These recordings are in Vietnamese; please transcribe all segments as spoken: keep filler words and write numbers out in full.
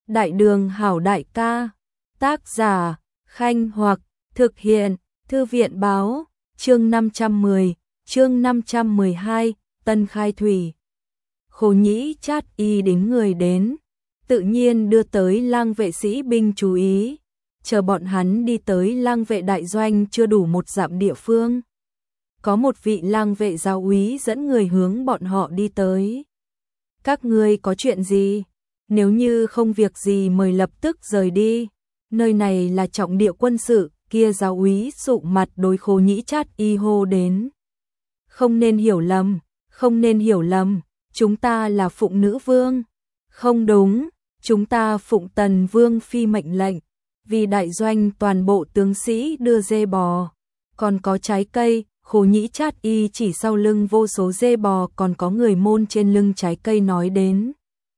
Đại đường hảo đại ca, tác giả, Khanh Hoặc, thực hiện, Thư viện báo, chương năm trăm mười, chương năm trăm mười hai, Tân Khai Thủy. Khố Nhĩ Chát Y đến người đến, tự nhiên đưa tới lang vệ sĩ binh chú ý, chờ bọn hắn đi tới lang vệ đại doanh chưa đủ một dặm địa phương. Có một vị lang vệ giáo úy dẫn người hướng bọn họ đi tới. Các ngươi có chuyện gì? Nếu như không việc gì mời lập tức rời đi. Nơi này là trọng địa quân sự, kia giáo úy sụ mặt đối Khố Nhĩ Chát Y hô đến. Không nên hiểu lầm, không nên hiểu lầm, chúng ta là phụng nữ vương. Không đúng, chúng ta phụng tần vương phi mệnh lệnh, vì đại doanh toàn bộ tướng sĩ đưa dê bò. Còn có trái cây, Khố Nhĩ Chát Y chỉ sau lưng vô số dê bò còn có người môn trên lưng trái cây nói đến.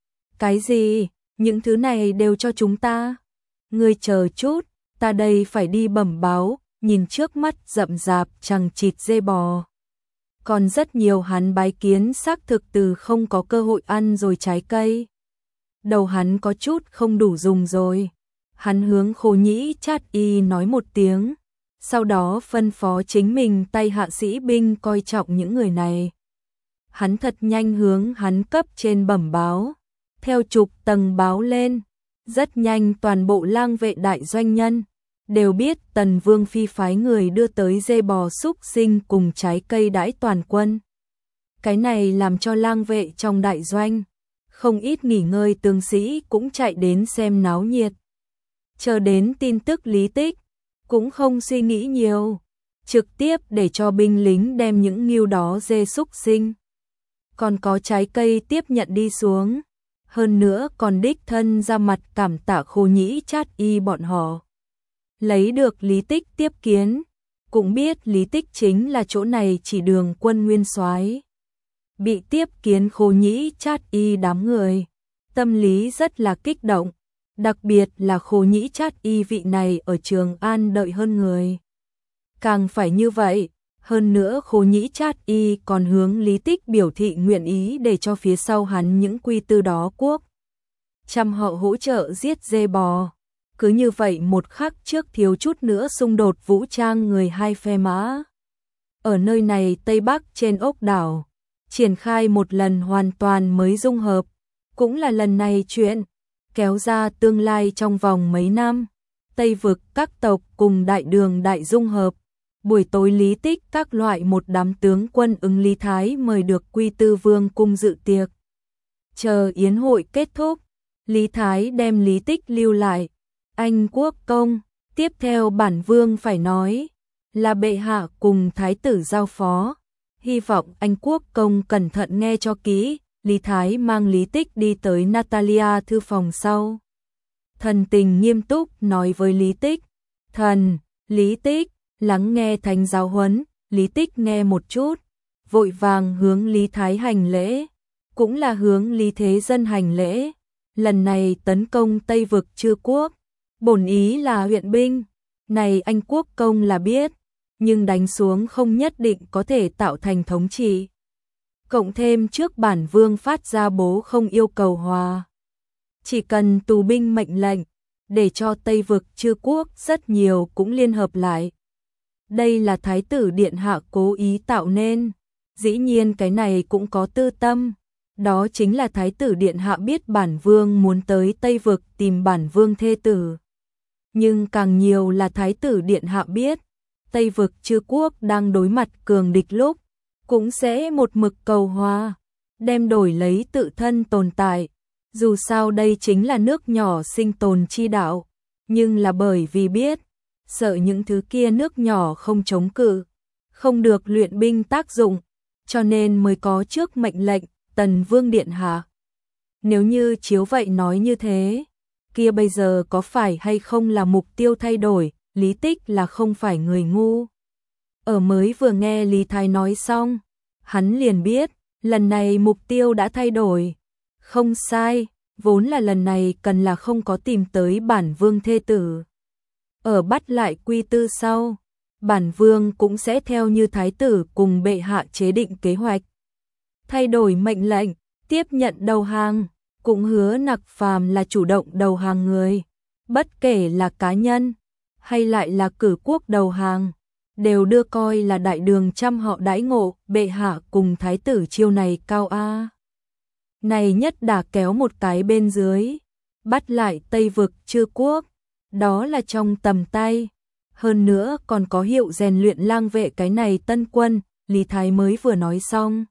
Cái gì? Những thứ này đều cho chúng ta? Ngươi chờ chút, ta đây phải đi bẩm báo, nhìn trước mắt rậm rạp chằng chịt dê bò. Còn rất nhiều hắn bái kiến xác thực từ không có cơ hội ăn rồi trái cây. Đầu hắn có chút không đủ dùng rồi. Hắn hướng Khố Nhĩ Chát Y nói một tiếng, sau đó phân phó chính mình tay hạ sĩ binh coi trọng những người này. Hắn thật nhanh hướng hắn cấp trên bẩm báo, theo chục tầng báo lên, rất nhanh toàn bộ lang vệ đại doanh nhân đều biết Tần Vương phi phái người đưa tới dê bò súc sinh cùng trái cây đãi toàn quân. Cái này làm cho lang vệ trong đại doanh không ít nghỉ ngơi tướng sĩ cũng chạy đến xem náo nhiệt. Chờ đến tin tức Lý Tích, cũng không suy nghĩ nhiều, trực tiếp để cho binh lính đem những ngưu đó dê súc sinh. Còn có trái cây tiếp nhận đi xuống, hơn nữa còn đích thân ra mặt cảm tạ Khố Nhĩ Chát Y bọn họ. Lấy được Lý Tích tiếp kiến, cũng biết Lý Tích chính là chỗ này chỉ đường quân nguyên soái. Bị tiếp kiến Khố Nhĩ Chát Y đám người, tâm lý rất là kích động, đặc biệt là Khố Nhĩ Chát Y vị này ở Trường An đợi hơn người. Càng phải như vậy, hơn nữa Khố Nhĩ Chát Y còn hướng Lý Tích biểu thị nguyện ý để cho phía sau hắn những quy tư đó quốc chăm họ hỗ trợ giết dê bò. Cứ như vậy một khắc trước thiếu chút nữa xung đột vũ trang người hai phe mã. Ở nơi này Tây Bắc trên ốc đảo, triển khai một lần hoàn toàn mới dung hợp, cũng là lần này chuyện kéo ra tương lai trong vòng mấy năm. Tây vực các tộc cùng đại đường đại dung hợp. Buổi tối Lý Tích các loại một đám tướng quân ứng Lý Thái mời được Quy Tư Vương cung dự tiệc. Chờ yến hội kết thúc, Lý Thái đem Lý Tích lưu lại. Anh quốc công, tiếp theo bản vương phải nói, là bệ hạ cùng thái tử giao phó. Hy vọng anh quốc công cẩn thận nghe cho kỹ. Lý Thái mang Lý Tích đi tới Natalia thư phòng sau. Thần tình nghiêm túc nói với Lý Tích. Thần, Lý Tích, lắng nghe thánh giáo huấn. Lý Tích nghe một chút, vội vàng hướng Lý Thái hành lễ, cũng là hướng Lý Thế Dân hành lễ. Lần này tấn công Tây vực Chư quốc, bổn ý là huyện binh, này anh quốc công là biết, nhưng đánh xuống không nhất định có thể tạo thành thống trị. Cộng thêm trước bản vương phát ra bố không yêu cầu hòa, chỉ cần tù binh mệnh lệnh, để cho Tây vực Chư quốc rất nhiều cũng liên hợp lại. Đây là thái tử điện hạ cố ý tạo nên, dĩ nhiên cái này cũng có tư tâm, đó chính là thái tử điện hạ biết bản vương muốn tới Tây vực tìm bản vương thê tử. Nhưng càng nhiều là thái tử điện hạ biết, Tây vực Chư quốc đang đối mặt cường địch lúc, cũng sẽ một mực cầu hòa, đem đổi lấy tự thân tồn tại. Dù sao đây chính là nước nhỏ sinh tồn chi đạo, nhưng là bởi vì biết, sợ những thứ kia nước nhỏ không chống cự, không được luyện binh tác dụng, cho nên mới có trước mệnh lệnh Tần Vương điện hạ. Nếu như chiếu vậy nói như thế, kia bây giờ có phải hay không là mục tiêu thay đổi? Lý Tích là không phải người ngu. Ở mới vừa nghe Lý Thái nói xong, hắn liền biết, lần này mục tiêu đã thay đổi. Không sai, vốn là lần này cần là không có tìm tới bản vương thê tử. Ở bắt lại Quy Tư sau, bản vương cũng sẽ theo như thái tử cùng bệ hạ chế định kế hoạch. Thay đổi mệnh lệnh, tiếp nhận đầu hàng, cũng hứa nặc phàm là chủ động đầu hàng người, bất kể là cá nhân hay lại là cử quốc đầu hàng, đều đưa coi là đại đường trăm họ đãi ngộ, bệ hạ cùng thái tử chiêu này cao a. Này nhất đà kéo một cái bên dưới, bắt lại Tây vực Chư quốc, đó là trong tầm tay. Hơn nữa còn có hiệu rèn luyện lang vệ cái này tân quân, Lý Thái mới vừa nói xong.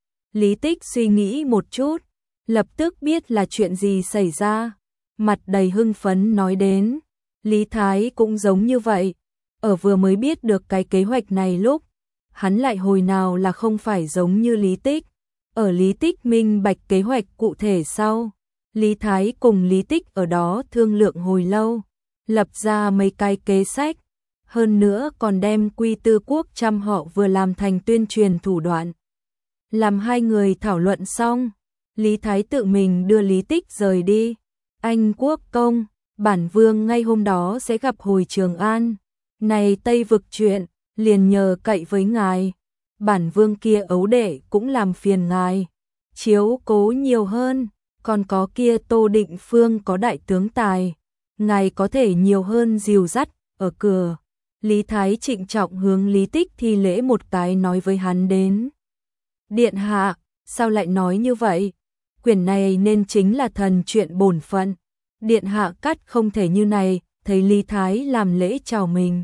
Lý Tích suy nghĩ một chút, lập tức biết là chuyện gì xảy ra, mặt đầy hưng phấn nói đến. Lý Thái cũng giống như vậy, ở vừa mới biết được cái kế hoạch này lúc, hắn lại hồi nào là không phải giống như Lý Tích. Ở Lý Tích minh bạch kế hoạch cụ thể sau, Lý Thái cùng Lý Tích ở đó thương lượng hồi lâu, lập ra mấy cái kế sách, hơn nữa còn đem Quy Tư quốc trăm họ vừa làm thành tuyên truyền thủ đoạn. Làm hai người thảo luận xong, Lý Thái tự mình đưa Lý Tích rời đi. Anh quốc công, bản vương ngay hôm đó sẽ gặp hồi Trường An. Này Tây vực chuyện, liền nhờ cậy với ngài. Bản vương kia ấu đệ cũng làm phiền ngài. Chiếu cố nhiều hơn, còn có kia Tô Định Phương có đại tướng tài. Ngài có thể nhiều hơn dìu dắt, ở cửa. Lý Thái trịnh trọng hướng Lý Tích thi lễ một cái nói với hắn đến. Điện hạ, sao lại nói như vậy? Quyển này nên chính là thần chuyện bổn phận. Điện hạ cắt không thể như này, thấy Lý Thái làm lễ chào mình.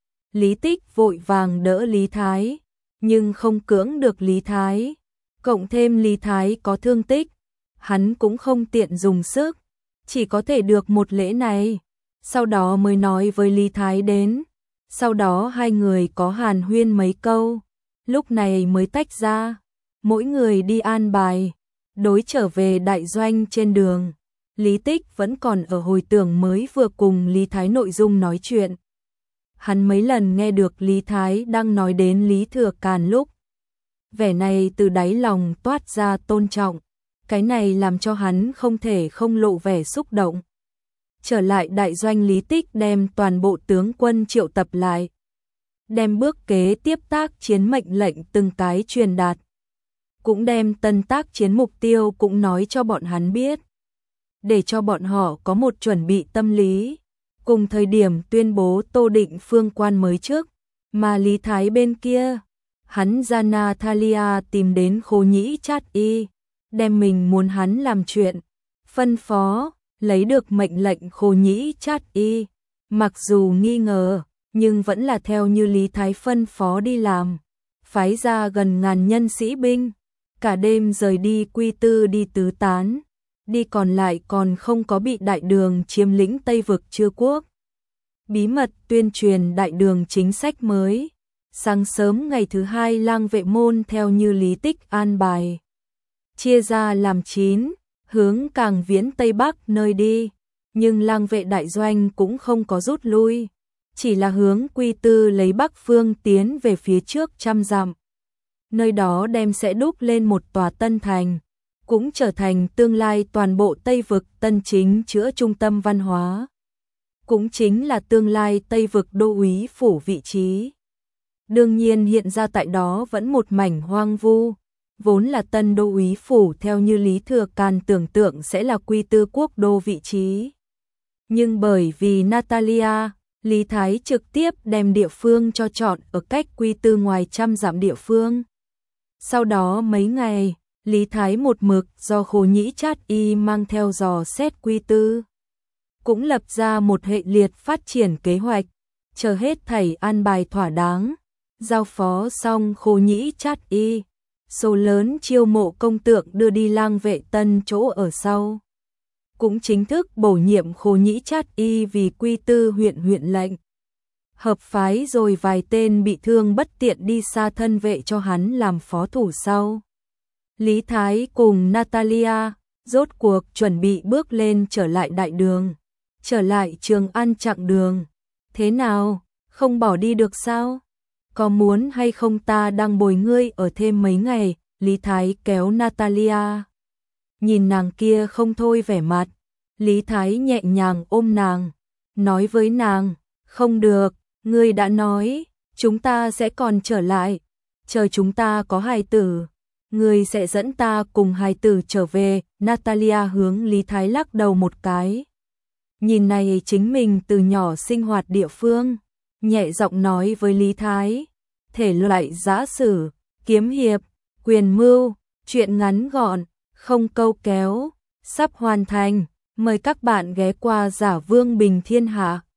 Lý Tích vội vàng đỡ Lý Thái, nhưng không cưỡng được Lý Thái. Cộng thêm Lý Thái có thương tích, hắn cũng không tiện dùng sức, chỉ có thể được một lễ này. Sau đó mới nói với Lý Thái đến. Sau đó hai người có hàn huyên mấy câu, lúc này mới tách ra, mỗi người đi an bài. Đối trở về đại doanh trên đường, Lý Tích vẫn còn ở hồi tưởng mới vừa cùng Lý Thái nội dung nói chuyện. Hắn mấy lần nghe được Lý Thái đang nói đến Lý Thừa Càn lúc, vẻ này từ đáy lòng toát ra tôn trọng, cái này làm cho hắn không thể không lộ vẻ xúc động. Trở lại đại doanh, Lý Tích đem toàn bộ tướng quân triệu tập lại, đem bước kế tiếp tác chiến mệnh lệnh từng cái truyền đạt, cũng đem tân tác chiến mục tiêu cũng nói cho bọn hắn biết, để cho bọn họ có một chuẩn bị tâm lý. Cùng thời điểm tuyên bố Tô Định Phương quan mới trước, mà Lý Thái bên kia, hắn ra Natalia tìm đến Khô Nhĩ Chát Y, đem mình muốn hắn làm chuyện, phân phó. Lấy được mệnh lệnh Khô Nhĩ Chát Y, mặc dù nghi ngờ, nhưng vẫn là theo như Lý Thái phân phó đi làm, phái ra gần ngàn nhân sĩ binh, cả đêm rời đi Quy Tư đi tứ tán, đi còn lại còn không có bị đại đường chiếm lĩnh Tây vực Chư quốc. Bí mật tuyên truyền đại đường chính sách mới. Sáng sớm ngày thứ hai, lang vệ môn theo như Lý Tích an bài, chia ra làm chín, hướng Càng Viễn Tây Bắc nơi đi, nhưng lang vệ đại doanh cũng không có rút lui, chỉ là hướng Quy Tư lấy Bắc phương tiến về phía trước trăm dặm. Nơi đó đem sẽ đúc lên một tòa tân thành, cũng trở thành tương lai toàn bộ Tây vực tân chính chữa trung tâm văn hóa, cũng chính là tương lai Tây vực đô úy phủ vị trí. Đương nhiên hiện ra tại đó vẫn một mảnh hoang vu, vốn là tân đô úy phủ theo như Lý Thừa Càn tưởng tượng sẽ là Quy Tư quốc đô vị trí. Nhưng bởi vì Natalia, Lý Thái trực tiếp đem địa phương cho chọn ở cách Quy Tư ngoài trăm dặm địa phương. Sau đó mấy ngày, Lý Thái một mực do Khô Nhĩ Chát Y mang theo dò xét Quy Tư, cũng lập ra một hệ liệt phát triển kế hoạch, chờ hết thảy an bài thỏa đáng, giao phó xong Khô Nhĩ Chát Y, số lớn chiêu mộ công tượng đưa đi lang vệ tân chỗ ở sau, cũng chính thức bổ nhiệm Khô Nhĩ Chát Y vì Quy Tư huyện huyện lệnh. Hợp phái rồi vài tên bị thương bất tiện đi xa thân vệ cho hắn làm phó thủ sau. Lý Thái cùng Natalia rốt cuộc chuẩn bị bước lên trở lại đại đường, trở lại Trường An chặng đường. Thế nào, không bỏ đi được sao? Có muốn hay không ta đang bồi ngươi ở thêm mấy ngày? Lý Thái kéo Natalia. Nhìn nàng kia không thôi vẻ mặt, Lý Thái nhẹ nhàng ôm nàng, nói với nàng, không được, ngươi đã nói, chúng ta sẽ còn trở lại, chờ chúng ta có hài tử, Người sẽ dẫn ta cùng hài tử trở về. Natalia hướng Lý Thái lắc đầu một cái. Nhìn này chính mình từ nhỏ sinh hoạt địa phương, nhẹ giọng nói với Lý Thái. Thể loại giã sử, kiếm hiệp, quyền mưu, truyện ngắn gọn, không câu kéo, sắp hoàn thành. Mời các bạn ghé qua Giả Vương Bình Thiên Hạ.